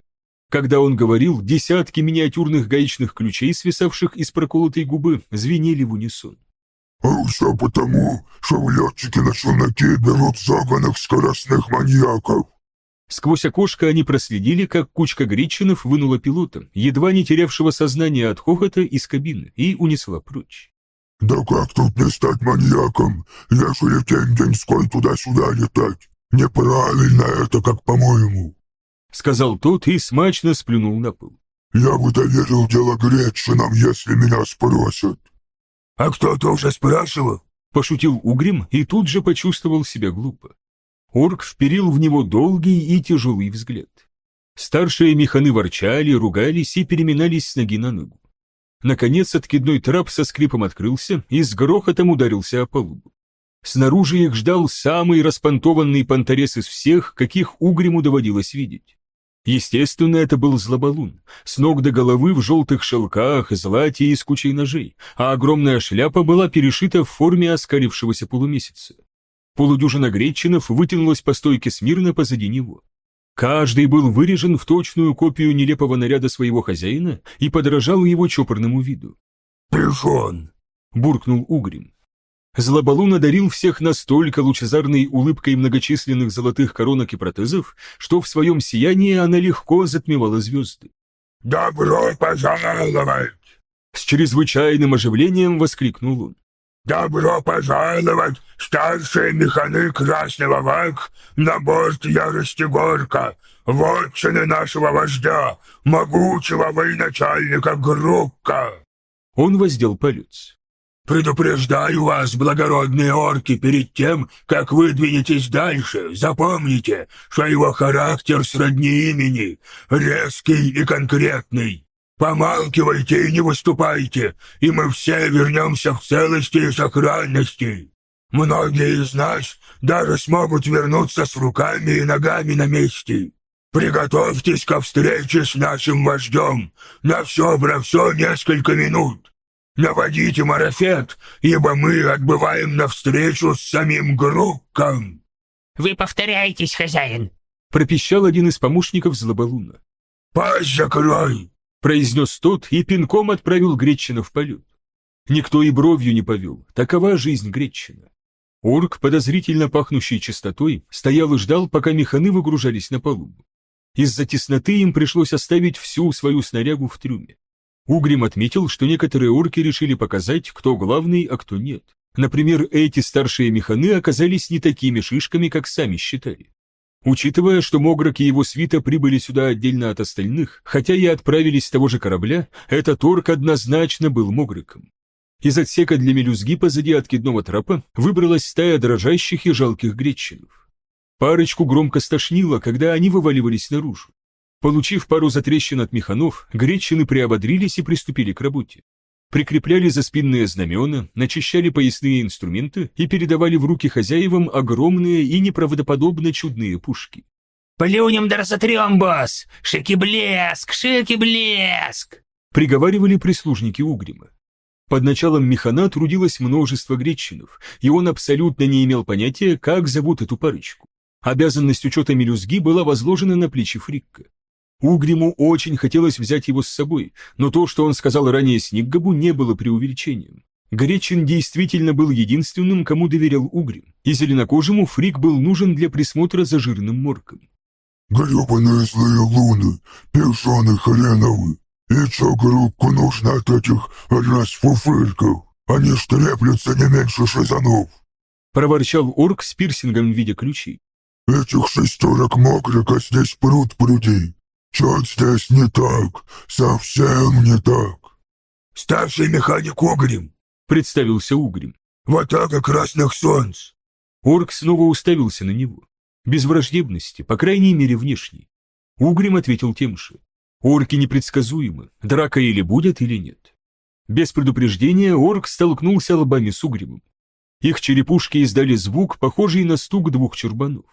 Когда он говорил, десятки миниатюрных гаечных ключей, свисавших из проколотой губы, звенели в унисон. «А все потому, что летчики на челноке берут загонных скоростных маньяков». Сквозь окошко они проследили, как кучка гречинов вынула пилота, едва не терявшего сознание от хохота, из кабины, и унесла прочь. «Да как тут не стать маньяком, ежели день-деньской туда-сюда летать? Неправильно это, как по-моему», — сказал тот и смачно сплюнул на пол. «Я бы доверил дело гречинам, если меня спросят». «А кто-то уже спрашивал?» — пошутил Угрим и тут же почувствовал себя глупо. Орк вперил в него долгий и тяжелый взгляд. Старшие механы ворчали, ругались и переминались с ноги на ногу. Наконец откидной трап со скрипом открылся и с грохотом ударился о палубу. Снаружи их ждал самый распантованный понторез из всех, каких Угриму доводилось видеть. Естественно, это был Злобалун, с ног до головы в желтых шелках, злате и с кучей ножей, а огромная шляпа была перешита в форме оскалившегося полумесяца. Полудюжина гречинов вытянулась по стойке смирно позади него. Каждый был вырежен в точную копию нелепого наряда своего хозяина и подражал его чопорному виду. «Пижон!» — буркнул Угрим. Злобалун одарил всех настолько лучезарной улыбкой многочисленных золотых коронок и протезов, что в своем сиянии она легко затмевала звезды. «Добро пожаловать!» С чрезвычайным оживлением воскликнул он. «Добро пожаловать, старшие механы Красного Вак, на борт Ярости Горка, вотчины нашего вождя, могучего военачальника Грукка!» Он воздел палец. «Предупреждаю вас, благородные орки, перед тем, как вы двинетесь дальше, запомните, что его характер сродни имени, резкий и конкретный. Помалкивайте и не выступайте, и мы все вернемся в целости и сохранности. Многие из нас даже смогут вернуться с руками и ногами на месте. Приготовьтесь ко встрече с нашим вождем, на все про все несколько минут. Наводите марафет, ибо мы отбываем навстречу с самим Грукком». «Вы повторяетесь, хозяин», — пропищал один из помощников Злобалуна. «Пасть закрой!» — произнес тот и пинком отправил Гретчина в полет. Никто и бровью не повел, такова жизнь Гретчина. Орк, подозрительно пахнущий чистотой, стоял и ждал, пока механы выгружались на палубу. Из-за тесноты им пришлось оставить всю свою снарягу в трюме. Угрим отметил, что некоторые орки решили показать, кто главный, а кто нет. Например, эти старшие механы оказались не такими шишками, как сами считали. Учитывая, что Могрок и его свита прибыли сюда отдельно от остальных, хотя и отправились с того же корабля, этот орк однозначно был Могроком. Из отсека для мелюзги позади откидного трапа выбралась стая дрожащих и жалких гречинов. Парочку громко стошнило, когда они вываливались наружу. Получив пару затрещин от механов, гречины приободрились и приступили к работе. Прикрепляли за спинные знамена, начищали поясные инструменты и передавали в руки хозяевам огромные и неправдоподобно чудные пушки. «Плюнем да разотрем, босс! Шики-блеск! Шики-блеск!» приговаривали прислужники Угрима. Под началом механа трудилось множество гречинов, и он абсолютно не имел понятия, как зовут эту парочку. Обязанность учета мелюзги была возложена на плечи Фрикка. Угриму очень хотелось взять его с собой, но то, что он сказал ранее Сниггабу, не было преувеличением. Гречин действительно был единственным, кому доверял Угрим, и зеленокожему Фрик был нужен для присмотра за жирным морком. «Гребаные злые луны, пижоны хреновы, и чё Грукку нужно от этих расфуфырков? Они ж треплются не меньше шизанов!» проворчал орк с пирсингом в виде ключей. «Этих шестерок Могрика здесь пруд пруди. Чё здесь не так? Совсем не так!» «Старший механик Угрим», — представился Угрим. «Ватага красных солнц». Орк снова уставился на него. Без враждебности, по крайней мере внешней. Угрим ответил тем же. Орки непредсказуемы, драка или будет, или нет. Без предупреждения орк столкнулся лбами с Угримом. Их черепушки издали звук, похожий на стук двух чурбанов.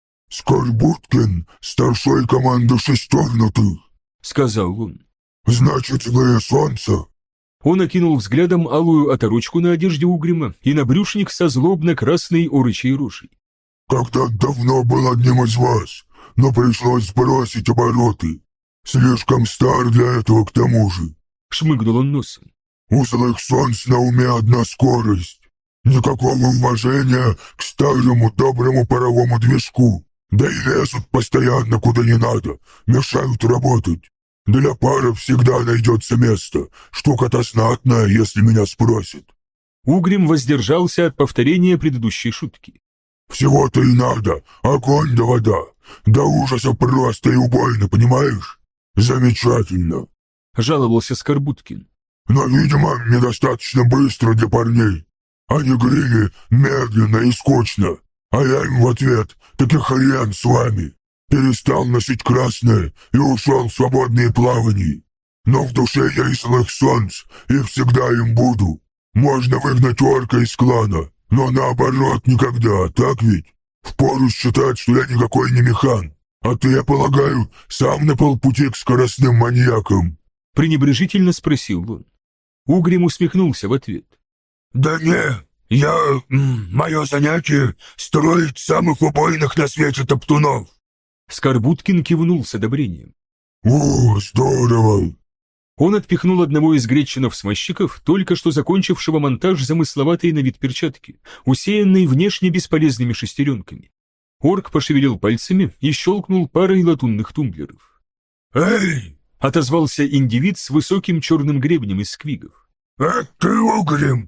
«Скорбуткин, старшой команды шестернутых», — сказал он. «Значит, злое солнце». Он окинул взглядом алую оторочку на одежде Угрима и набрюшник со злобно-красной орычей рожей. «Когда давно был одним из вас, но пришлось сбросить обороты. Слишком стар для этого к тому же. Шмыгнул он носом. У злых солнц на уме одна скорость. Никакого уважения к старому доброму паровому движку. Да и лезут постоянно куда не надо, мешают работать. Для пара всегда найдется место. Штука-то знатная, если меня спросят. Угрим воздержался от повторения предыдущей шутки. Всего-то и надо. Огонь да вода. До ужаса просто и убойно, понимаешь? Замечательно. Жаловался Скорбуткин. Но, видимо, недостаточно быстро для парней. Они грели медленно и скучно. А я им в ответ: таки хрен с вами. Перестал носить красное и ушел в свободные плавания. Но в душе я из злых солнц и всегда им буду. Можно выгнать орка из клана, но наоборот никогда, так ведь? Впору считать, что я никакой не механ. А ты, я полагаю, сам на полпути к скоростным маньякам. Пренебрежительно спросил он. Угрим усмехнулся в ответ. Да не, я... мое занятие — строить самых убойных на свете топтунов. Скорбуткин кивнул с одобрением. О, здорово. Он отпихнул одного из гречинов-смазчиков, только что закончившего монтаж замысловатой на вид перчатки, усеянной внешне бесполезными шестеренками. Орк пошевелил пальцами и щелкнул парой латунных тумблеров. «Эй!» — отозвался индивид с высоким черным гребнем из сквигов. «Это ты, Угрим?»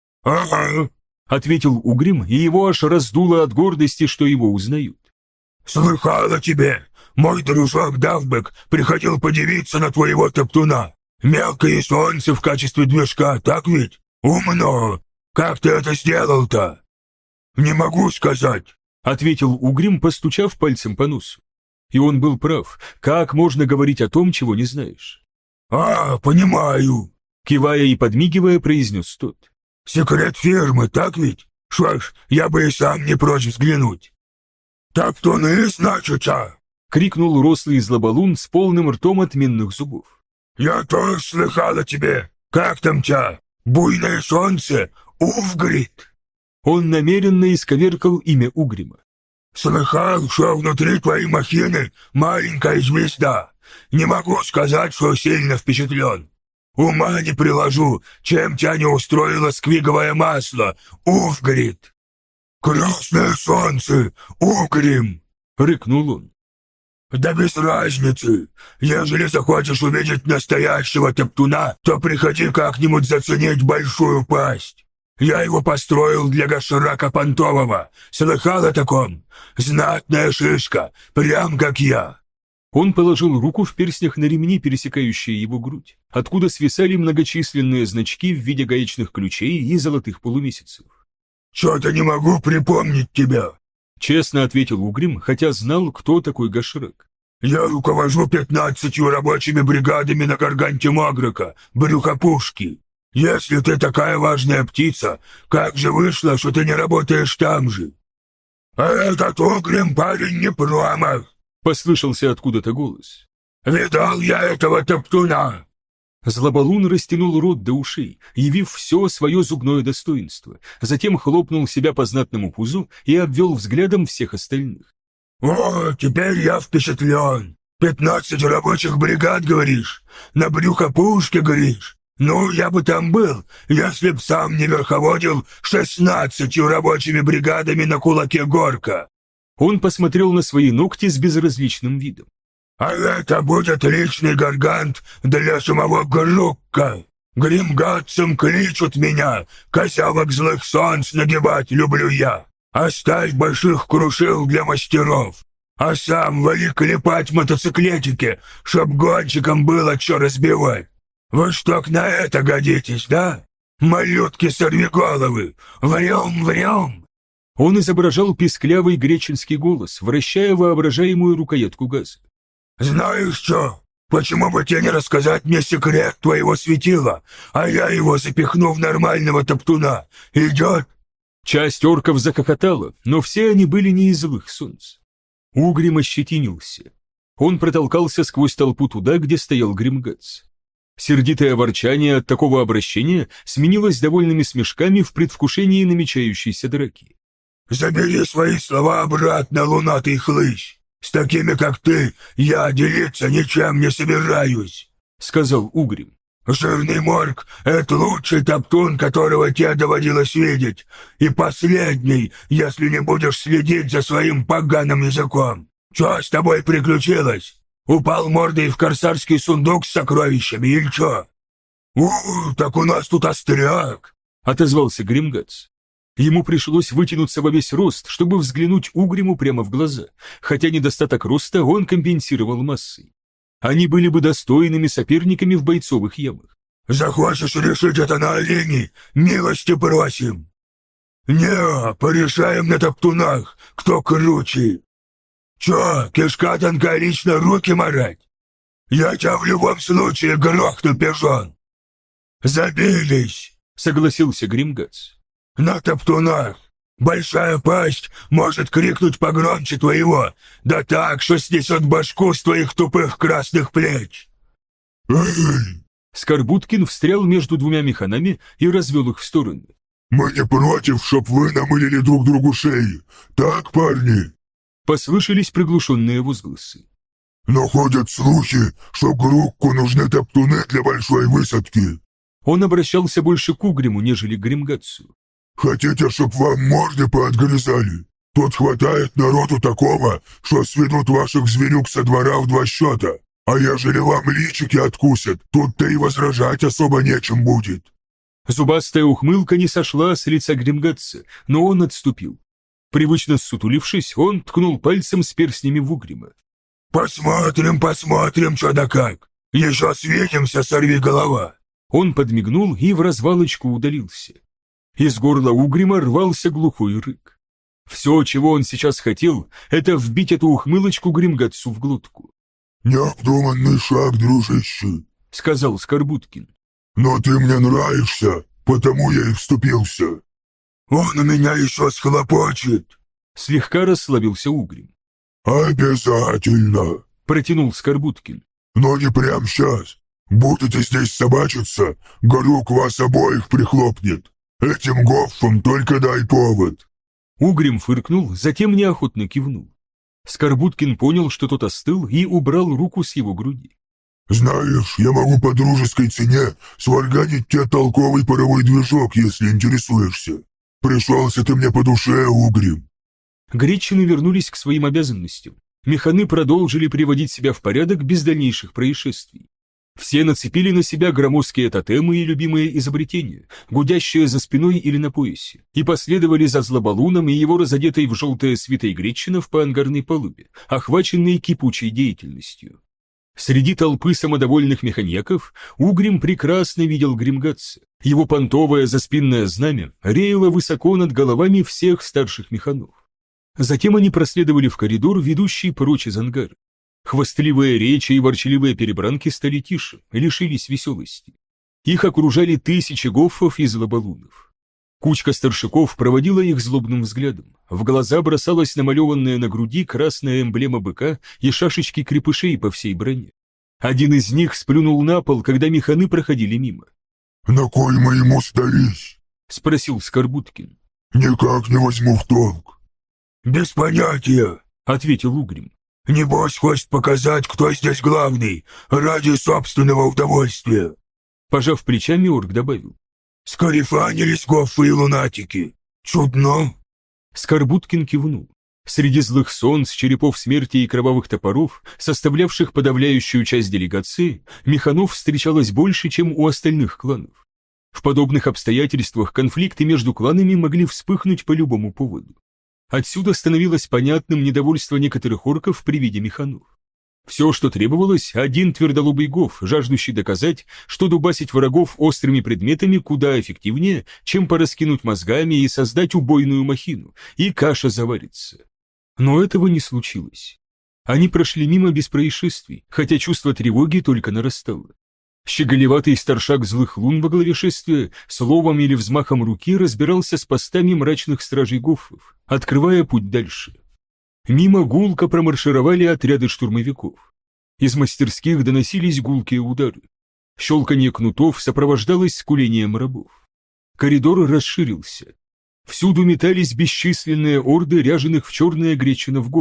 «Ага», — ответил Угрим, и его аж раздуло от гордости, что его узнают. «Слыхал о тебе. Мой дружок Давбек приходил подивиться на твоего топтуна. Мелкое солнце в качестве движка, так ведь? Умно. Как ты это сделал-то?» «Не могу сказать», — ответил Угрим, постучав пальцем по носу. И он был прав. Как можно говорить о том, чего не знаешь? «А, понимаю», — кивая и подмигивая, произнес тот. «Секрет фирмы, так ведь? Что ж, я бы и сам не прочь взглянуть». «Топтуны, значится!» — крикнул рослый злобалун с полным ртом отменных зубов. «Я тоже слыхал о тебе. Как там тебя? Буйное солнце? Увгрид!» Он намеренно исковеркал имя Угрима. «Слыхал, что внутри твоей махины маленькая звезда. Не могу сказать, что сильно впечатлен. Ума не приложу, чем тебя не устроило сквиговое масло, Увгрид!» «Красное солнце, Угрим!» — рыкнул он. «Да без разницы. Ежели захочешь увидеть настоящего топтуна, то приходи как-нибудь заценить большую пасть. Я его построил для Гашрака Понтового. Слыхал о таком? Знатная шишка, прям как я». Он положил руку в перстнях на ремни, пересекающие его грудь, откуда свисали многочисленные значки в виде гаечных ключей и золотых полумесяцев. «Чё-то не могу припомнить тебя», — честно ответил Угрим, хотя знал, кто такой Гашрак. «Я руковожу пятнадцатью рабочими бригадами на Гарганте Мограка, брюхопушки. Если ты такая важная птица, как же вышло, что ты не работаешь там же?» «А этот Угрим парень не промах», — послышался откуда-то голос. «Видал я этого топтуна». Злобалун растянул рот до ушей, явив все свое зубное достоинство, затем хлопнул себя по знатному пузу и обвел взглядом всех остальных. «О, теперь я впечатлен. Пятнадцать рабочих бригад, говоришь? На брюхопушке, говоришь? Ну, я бы там был, если б сам не верховодил шестнадцатью рабочими бригадами на кулаке Горка». Он посмотрел на свои ногти с безразличным видом. «А это будет личный гаргант для самого Грукка. Гримгатцем кличут меня, козявок злых солнц нагибать люблю я. Оставь больших крушил для мастеров, а сам вали клепать мотоциклетики, чтоб гонщикам было что разбивать. Вы что, на это годитесь, да? Малютки-сорвиголовы, врем, врем!» Он изображал писклявый греческий голос, вращая воображаемую рукоятку газа. «Знаешь что? Почему бы тебе не рассказать мне секрет твоего светила, а я его запихну в нормального топтуна? Идет?» Часть орков захохотала, но все они были не из злых солнц. Угрим ощетинился. Он протолкался сквозь толпу туда, где стоял Гримгац. Сердитое ворчание от такого обращения сменилось довольными смешками в предвкушении намечающейся драки. «Забери свои слова обратно, лунатый хлыщ. С такими, как ты, я делиться ничем не собираюсь», — сказал Угрим. «Жирный морг — это лучший топтун, которого тебе доводилось видеть, и последний, если не будешь следить за своим поганым языком. Чё с тобой приключилось? Упал мордой в корсарский сундук с сокровищами или чё?» «У, так у нас тут остряк», — отозвался Гримгац. Ему пришлось вытянуться во весь рост, чтобы взглянуть Угриму прямо в глаза, хотя недостаток роста он компенсировал массой. Они были бы достойными соперниками в бойцовых ямах. «Захочешь решить это на арене? Милости просим!» «Не, порешаем на топтунах, кто круче!» «Чё, кишка тонка лично руки марать? Я тебя в любом случае грохну, пижон!» «Забились!» — согласился Гримгац. «На топтунах! Большая пасть может крикнуть погромче твоего, да так, что снесет башку с твоих тупых красных плеч!» «Эй!» Скорбуткин встрял между двумя механами и развел их в стороны. «Мы не против, чтоб вы намылили друг другу шеи. Так, парни?» Послышались приглушенные возгласы. «Но ходят слухи, что Грукку нужны топтуны для большой высадки». Он обращался больше к Угриму, нежели к Гримгацу. «Хотите, чтоб вам морды поотгрызали? Тут хватает народу такого, что сведут ваших зверюк со двора в два счета. А ежели вам личики откусят, тут-то и возражать особо нечем будет». Зубастая ухмылка не сошла с лица Гримгатца, но он отступил. Привычно ссутулившись, он ткнул пальцем с перстнями в Угрима. «Посмотрим, посмотрим, что да как. Еще свидимся, сорви голова». Он подмигнул и в развалочку удалился. Из горла Угрима рвался глухой рык. Все, чего он сейчас хотел, это вбить эту ухмылочку Гримгатцу в глотку. «Необдуманный шаг, дружище», — сказал Скорбуткин. «Но ты мне нравишься, потому я и вступился». «Он у меня еще схлопочет», — слегка расслабился Угрим. «Обязательно», — протянул Скорбуткин. «Но не прямо сейчас. Будете здесь собачиться, Горюк вас обоих прихлопнет. Этим гоффам только дай повод». Угрим фыркнул, затем неохотно кивнул. Скорбуткин понял, что тот остыл, и убрал руку с его груди. «Знаешь, я могу по дружеской цене сварганить тебе толковый паровой движок, если интересуешься. Пришелся ты мне по душе, Угрим». Гречины вернулись к своим обязанностям. Механы продолжили приводить себя в порядок без дальнейших происшествий. Все нацепили на себя громоздкие тотемы и любимые изобретения, гудящие за спиной или на поясе, и последовали за Злобалуном и его разодетой в желтое свитой Гречинов по ангарной палубе, охваченные кипучей деятельностью. Среди толпы самодовольных механьяков Угрим прекрасно видел Гримгатца. Его понтовое заспинное знамя реяло высоко над головами всех старших механов. Затем они проследовали в коридор, ведущий прочь из ангара. Хвастливые речи и ворчливые перебранки стали тише, лишились веселости. Их окружали тысячи гоффов и злобалунов. Кучка старшиков проводила их злобным взглядом. В глаза бросалась намалеванная на груди красная эмблема быка и шашечки крепышей по всей броне. Один из них сплюнул на пол, когда механы проходили мимо. «На кой мы ему сдались?» — спросил Скорбуткин. «Никак не возьму в толк». «Без понятия», — ответил Угрим. «Небось хочет показать, кто здесь главный, ради собственного удовольствия». Пожав плечами, орк добавил. «Скарифанились гоффы и лунатики. Чудно». Скорбуткин кивнул. Среди злых солнц, черепов смерти и кровавых топоров, составлявших подавляющую часть делегации, механов встречалось больше, чем у остальных кланов. В подобных обстоятельствах конфликты между кланами могли вспыхнуть по любому поводу. Отсюда становилось понятным недовольство некоторых орков при виде механов. Все, что требовалось, один твердолобый гоф, жаждущий доказать, что дубасить врагов острыми предметами куда эффективнее, чем пораскинуть мозгами и создать убойную махину, и каша заварится. Но этого не случилось. Они прошли мимо без происшествий, хотя чувство тревоги только нарастало. Щеголеватый старшак злых лун во главе шествия словом или взмахом руки разбирался с постами мрачных стражей гоффов, открывая путь дальше. Мимо гулко промаршировали отряды штурмовиков. Из мастерских доносились гулкие удары. Щелканье кнутов сопровождалось скулением рабов. Коридор расширился. Всюду метались бесчисленные орды ряженых в черное гречинов гофов,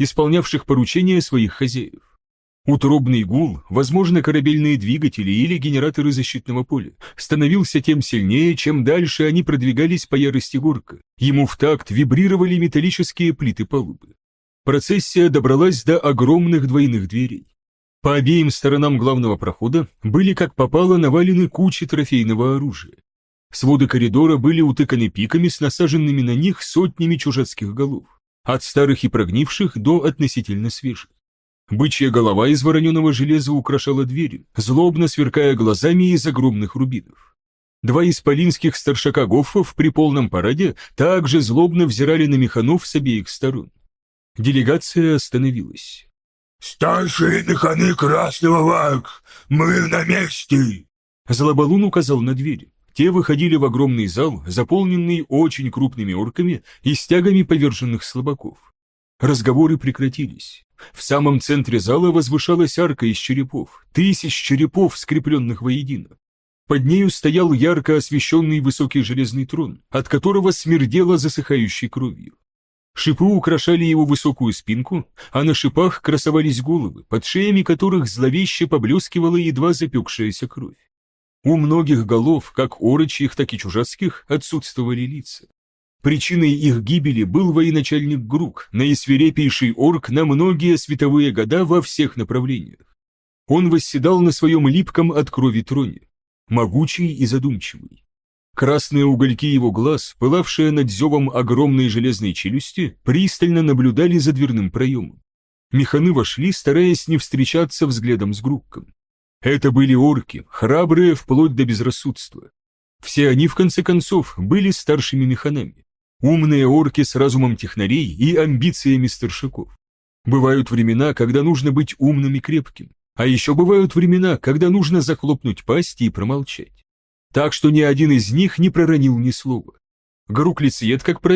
исполнявших поручения своих хозяев. Утробный гул, возможно, корабельные двигатели или генераторы защитного поля, становился тем сильнее, чем дальше они продвигались по ярости Горка. Ему в такт вибрировали металлические плиты палубы. Процессия добралась до огромных двойных дверей. По обеим сторонам главного прохода были как попало навалены кучи трофейного оружия. Своды коридора были утыканы пиками с насаженными на них сотнями чужацких голов, от старых и прогнивших до относительно свежих. Бычья голова из вороненого железа украшала двери, злобно сверкая глазами из огромных рубинов. Два исполинских старшака-гоффов при полном параде также злобно взирали на механов с обеих сторон. Делегация остановилась. «Старшие механы Красного Варк, мы на месте!» Злобалун указал на двери. Те выходили в огромный зал, заполненный очень крупными орками и стягами поверженных слабаков. Разговоры прекратились. В самом центре зала возвышалась арка из черепов, тысяч черепов, скрепленных воедино. Под нею стоял ярко освещенный высокий железный трон, от которого смердело засыхающей кровью. Шипы украшали его высокую спинку, а на шипах красовались головы, под шеями которых зловеще поблескивала едва запекшаяся кровь. У многих голов, как орочьих, так и чужацких, отсутствовали лица. Причиной их гибели был военачальник Грук, наисвирепейший орк на многие световые года во всех направлениях. Он восседал на своем липком от крови троне, могучий и задумчивый. Красные угольки его глаз, пылавшие над зевом огромной железной челюсти, пристально наблюдали за дверным проемом. Механы вошли, стараясь не встречаться взглядом с Грукком. Это были орки, храбрые вплоть до безрассудства. Все они, в конце концов, были старшими механами. Умные орки с разумом технарей и амбициями старшаков. Бывают времена, когда нужно быть умным и крепким, а еще бывают времена, когда нужно захлопнуть пасть и промолчать. Так что ни один из них не проронил ни слова. Грук-лицеед, как правило,